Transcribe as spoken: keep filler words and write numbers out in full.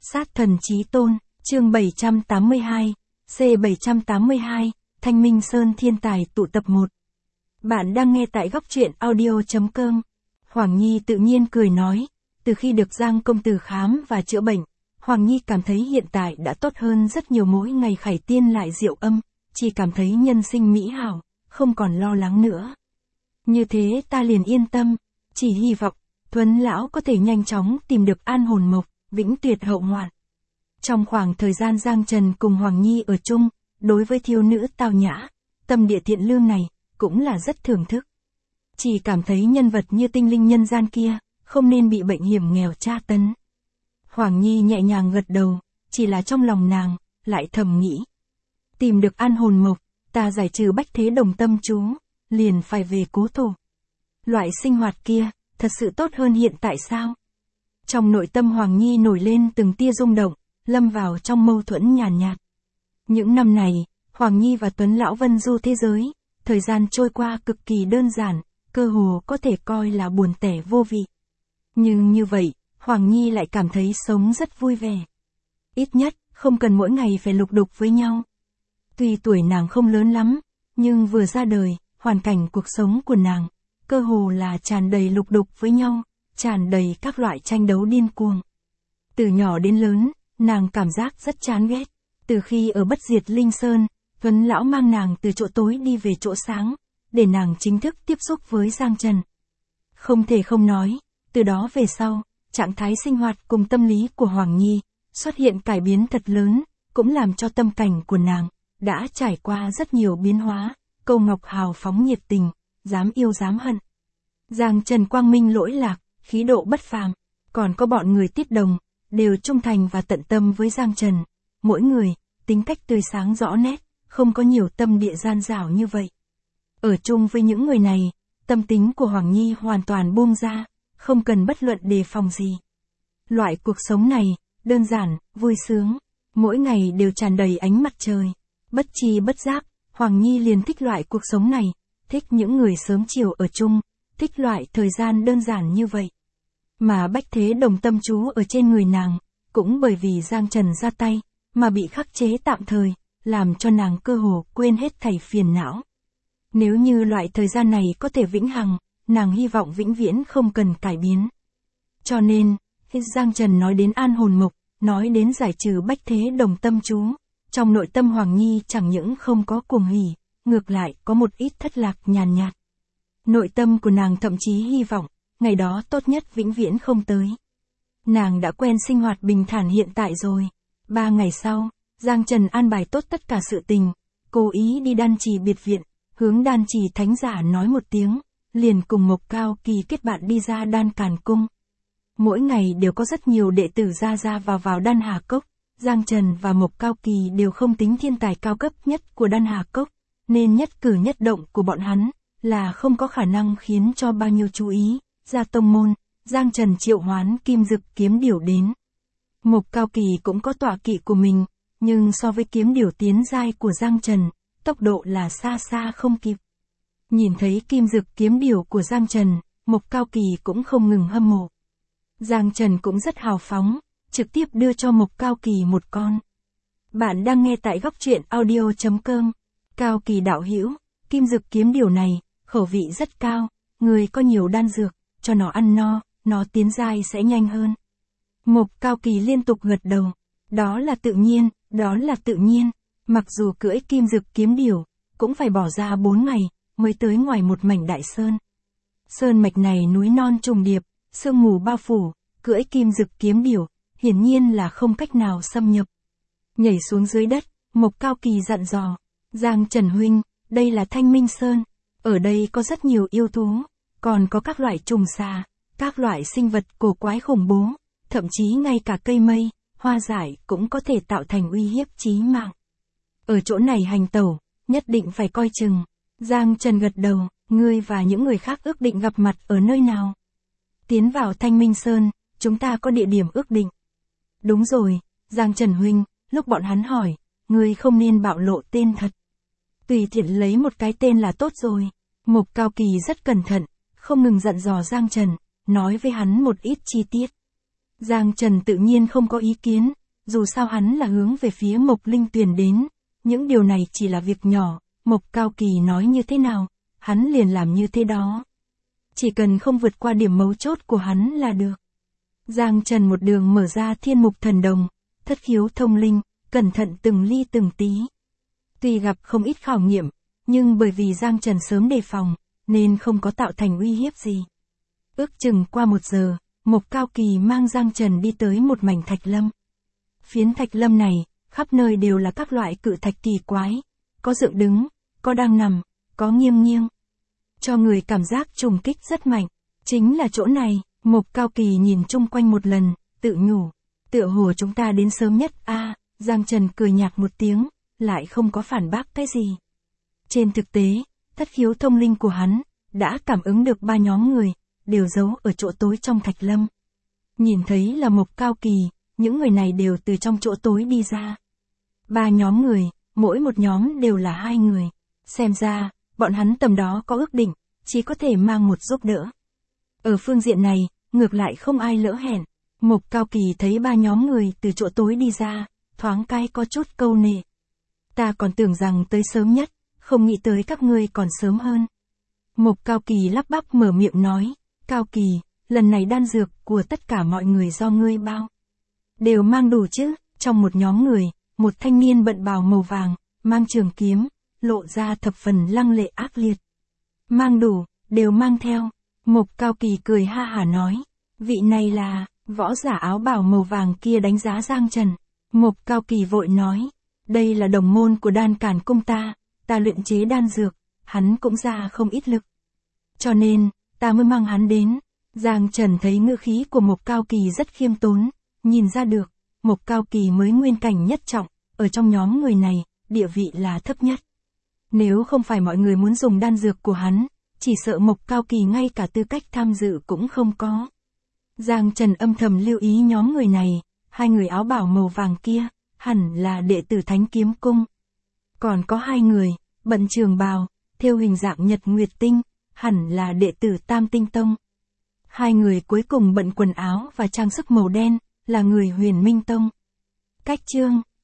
Sát thần chí tôn, chương bảy trăm tám mươi hai, C bảy trăm tám mươi hai, Thanh Minh Sơn thiên tài tụ tập một. Bạn đang nghe tại góc truyện audio.com. Hoàng Nhi tự nhiên cười nói, từ khi được Giang công tử khám và chữa bệnh, Hoàng Nhi cảm thấy hiện tại đã tốt hơn rất nhiều, mỗi ngày khải tiên lại diệu âm, chỉ cảm thấy nhân sinh mỹ hảo, không còn lo lắng nữa. Như thế ta liền yên tâm, chỉ hy vọng, Tuấn Lão có thể nhanh chóng tìm được an hồn mộc, vĩnh tuyệt hậu hoạn. Trong khoảng thời gian Giang Trần cùng Hoàng Nhi ở chung, đối với thiếu nữ tao nhã, tâm địa thiện lương này, cũng là rất thưởng thức. Chỉ cảm thấy nhân vật như tinh linh nhân gian kia, không nên bị bệnh hiểm nghèo tra tấn. Hoàng Nhi nhẹ nhàng gật đầu, chỉ là trong lòng nàng, lại thầm nghĩ. Tìm được an hồn mộc, ta giải trừ bách thế đồng tâm chú, liền phải về cố thổ. Loại sinh hoạt kia, thật sự tốt hơn hiện tại sao? Trong nội tâm Hoàng Nhi nổi lên từng tia rung động, lâm vào trong mâu thuẫn nhàn nhạt, nhạt. Những năm này, Hoàng Nhi và Tuấn Lão vân du thế giới, thời gian trôi qua cực kỳ đơn giản, cơ hồ có thể coi là buồn tẻ vô vị. Nhưng như vậy, Hoàng Nhi lại cảm thấy sống rất vui vẻ. Ít nhất, không cần mỗi ngày phải lục đục với nhau. Tuy tuổi nàng không lớn lắm, nhưng vừa ra đời, hoàn cảnh cuộc sống của nàng, cơ hồ là tràn đầy lục đục với nhau, tràn đầy các loại tranh đấu điên cuồng. Từ nhỏ đến lớn, nàng cảm giác rất chán ghét. Từ khi ở Bất Diệt Linh Sơn, Tuấn Lão mang nàng từ chỗ tối đi về chỗ sáng, để nàng chính thức tiếp xúc với Giang Trần. Không thể không nói, từ đó về sau, trạng thái sinh hoạt cùng tâm lý của Hoàng Nhi, xuất hiện cải biến thật lớn, cũng làm cho tâm cảnh của nàng, đã trải qua rất nhiều biến hóa, Câu Ngọc hào phóng nhiệt tình, dám yêu dám hận. Giang Trần quang minh lỗi lạc, khí độ bất phàm, còn có bọn người Tiết Đồng, đều trung thành và tận tâm với Giang Trần. Mỗi người, tính cách tươi sáng rõ nét, không có nhiều tâm địa gian dảo như vậy. Ở chung với những người này, tâm tính của Hoàng Nhi hoàn toàn buông ra, không cần bất luận đề phòng gì. Loại cuộc sống này, đơn giản, vui sướng, mỗi ngày đều tràn đầy ánh mặt trời. Bất tri bất giác, Hoàng Nhi liền thích loại cuộc sống này, thích những người sớm chiều ở chung, thích loại thời gian đơn giản như vậy. Mà bách thế đồng tâm chú ở trên người nàng, cũng bởi vì Giang Trần ra tay, mà bị khắc chế tạm thời, làm cho nàng cơ hồ quên hết thảy phiền não. Nếu như loại thời gian này có thể vĩnh hằng, nàng hy vọng vĩnh viễn không cần cải biến. Cho nên, khi Giang Trần nói đến an hồn mộc, nói đến giải trừ bách thế đồng tâm chú, trong nội tâm Hoàng Nhi chẳng những không có cuồng hỉ, ngược lại có một ít thất lạc nhàn nhạt. Nội tâm của nàng thậm chí hy vọng, ngày đó tốt nhất vĩnh viễn không tới. Nàng đã quen sinh hoạt bình thản hiện tại rồi. Ba ngày sau, Giang Trần an bài tốt tất cả sự tình, cố ý đi Đan Trì biệt viện, hướng Đan Trì thánh giả nói một tiếng, liền cùng Mộc Cao Kỳ kết bạn đi ra Đan Càn Cung. Mỗi ngày đều có rất nhiều đệ tử ra ra vào vào Đan Hà Cốc, Giang Trần và Mộc Cao Kỳ đều không tính thiên tài cao cấp nhất của Đan Hà Cốc, nên nhất cử nhất động của bọn hắn, là không có khả năng khiến cho bao nhiêu chú ý. Ra tông môn, Giang Trần triệu hoán Kim Dực kiếm điểu đến. Mộc Cao Kỳ cũng có tọa kỵ của mình, nhưng so với kiếm điểu tiến giai của Giang Trần, tốc độ là xa xa không kịp. Nhìn thấy Kim Dực kiếm điểu của Giang Trần, Mộc Cao Kỳ cũng không ngừng hâm mộ. Giang Trần cũng rất hào phóng, trực tiếp đưa cho Mộc Cao Kỳ một con. Bạn đang nghe tại góc truyện audio.com. Cao Kỳ đạo hữu, Kim Dực kiếm điểu này, khẩu vị rất cao, người có nhiều đan dược, cho nó ăn no, nó tiến giai sẽ nhanh hơn. Mộc Cao Kỳ liên tục gật đầu. Đó là tự nhiên, đó là tự nhiên. Mặc dù cưỡi Kim Dực kiếm điểu, cũng phải bỏ ra bốn ngày, mới tới ngoài một mảnh đại sơn. Sơn mạch này núi non trùng điệp, sương mù bao phủ, cưỡi Kim Dực kiếm điểu, hiển nhiên là không cách nào xâm nhập. Nhảy xuống dưới đất, Mộc Cao Kỳ dặn dò. Giang Trần huynh, đây là Thanh Minh Sơn. Ở đây có rất nhiều yêu thú, còn có các loại trùng xà, các loại sinh vật cổ quái khủng bố, thậm chí ngay cả cây mây, hoa dại cũng có thể tạo thành uy hiếp chí mạng. Ở chỗ này hành tẩu, nhất định phải coi chừng. Giang Trần gật đầu, ngươi và những người khác ước định gặp mặt ở nơi nào? Tiến vào Thanh Minh Sơn, chúng ta có địa điểm ước định. Đúng rồi, Giang Trần huynh, lúc bọn hắn hỏi, ngươi không nên bạo lộ tên thật. Tùy tiện lấy một cái tên là tốt rồi. Mộc Cao Kỳ rất cẩn thận, không ngừng dặn dò Giang Trần, nói với hắn một ít chi tiết. Giang Trần tự nhiên không có ý kiến, dù sao hắn là hướng về phía Mộc Linh Tuyền đến, những điều này chỉ là việc nhỏ, Mộc Cao Kỳ nói như thế nào, hắn liền làm như thế đó. Chỉ cần không vượt qua điểm mấu chốt của hắn là được. Giang Trần một đường mở ra thiên mục thần đồng, thất khiếu thông linh, cẩn thận từng ly từng tí. Tuy gặp không ít khảo nghiệm, nhưng bởi vì Giang Trần sớm đề phòng, nên không có tạo thành uy hiếp gì. Ước chừng qua một giờ, Mộc Cao Kỳ mang Giang Trần đi tới một mảnh thạch lâm. Phiến thạch lâm này, khắp nơi đều là các loại cự thạch kỳ quái, có dựng đứng, có đang nằm, có nghiêng nghiêng. Cho người cảm giác trùng kích rất mạnh. Chính là chỗ này, Mộc Cao Kỳ nhìn chung quanh một lần, tự nhủ. Tựa hồ chúng ta đến sớm nhất a à, Giang Trần cười nhạt một tiếng, lại không có phản bác cái gì. Trên thực tế, thất khiếu thông linh của hắn, đã cảm ứng được ba nhóm người, đều giấu ở chỗ tối trong thạch lâm. Nhìn thấy là Mộc Cao Kỳ, những người này đều từ trong chỗ tối đi ra. Ba nhóm người, mỗi một nhóm đều là hai người. Xem ra, bọn hắn tầm đó có ước định, chỉ có thể mang một giúp đỡ. Ở phương diện này, ngược lại không ai lỡ hẹn. Mộc Cao Kỳ thấy ba nhóm người từ chỗ tối đi ra, thoáng cái có chút câu nệ. Ta còn tưởng rằng tới sớm nhất, không nghĩ tới các ngươi còn sớm hơn. Mộc Cao Kỳ lắp bắp mở miệng nói, Cao Kỳ, lần này đan dược của tất cả mọi người do ngươi bao. Đều mang đủ chứ, trong một nhóm người, một thanh niên bận bào màu vàng, mang trường kiếm, lộ ra thập phần lăng lệ ác liệt. Mang đủ, đều mang theo. Mộc Cao Kỳ cười ha hả nói, vị này là, võ giả áo bào màu vàng kia đánh giá Giang Trần. Mộc Cao Kỳ vội nói, đây là đồng môn của Đan Càn cung ta, ta luyện chế đan dược, hắn cũng ra không ít lực. Cho nên, ta mới mang hắn đến. Giang Trần thấy ngữ khí của Mộc Cao Kỳ rất khiêm tốn, nhìn ra được, Mộc Cao Kỳ mới nguyên cảnh nhất trọng, ở trong nhóm người này, địa vị là thấp nhất. Nếu không phải mọi người muốn dùng đan dược của hắn, chỉ sợ Mộc Cao Kỳ ngay cả tư cách tham dự cũng không có. Giang Trần âm thầm lưu ý nhóm người này, hai người áo bào màu vàng kia, hẳn là đệ tử Thánh Kiếm Cung. Còn có hai người, bận trường bào, theo hình dạng nhật nguyệt tinh, hẳn là đệ tử Tam Tinh Tông. Hai người cuối cùng bận quần áo và trang sức màu đen, là người Huyền Minh Tông. Cách chương